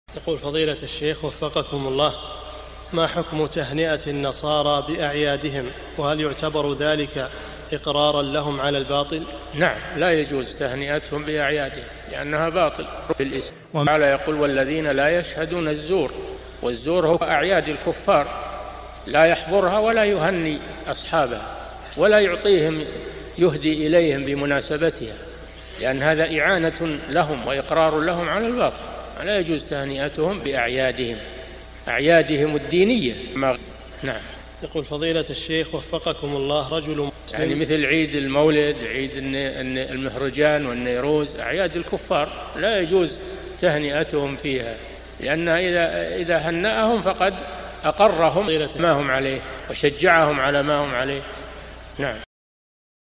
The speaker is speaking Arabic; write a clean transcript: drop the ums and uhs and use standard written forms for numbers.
يقول فضيلة الشيخ وفقكم الله، ما حكم تهنئة النصارى بأعيادهم، وهل يعتبر ذلك إقرارا لهم على الباطل؟ نعم، لا يجوز تهنئتهم بأعيادهم لأنها باطل في الإسلام. وعلى يقول والذين لا يشهدون الزور، والزور هو أعياد الكفار، لا يحضرها ولا يهني أصحابها ولا يعطيهم يهدي إليهم بمناسبتها، لأن هذا إعانة لهم وإقرار لهم على الباطل. لا يجوز تهنئتهم بأعيادهم، أعيادهم الدينية. نعم. يقول فضيلة الشيخ وفقكم الله، رجل يعني مثل عيد المولد، عيد المهرجان والنيروز، أعياد الكفار لا يجوز تهنئتهم فيها، لأنها إذا هنأهم فقد أقرهم ما هم عليه وشجعهم على ما هم عليه. نعم.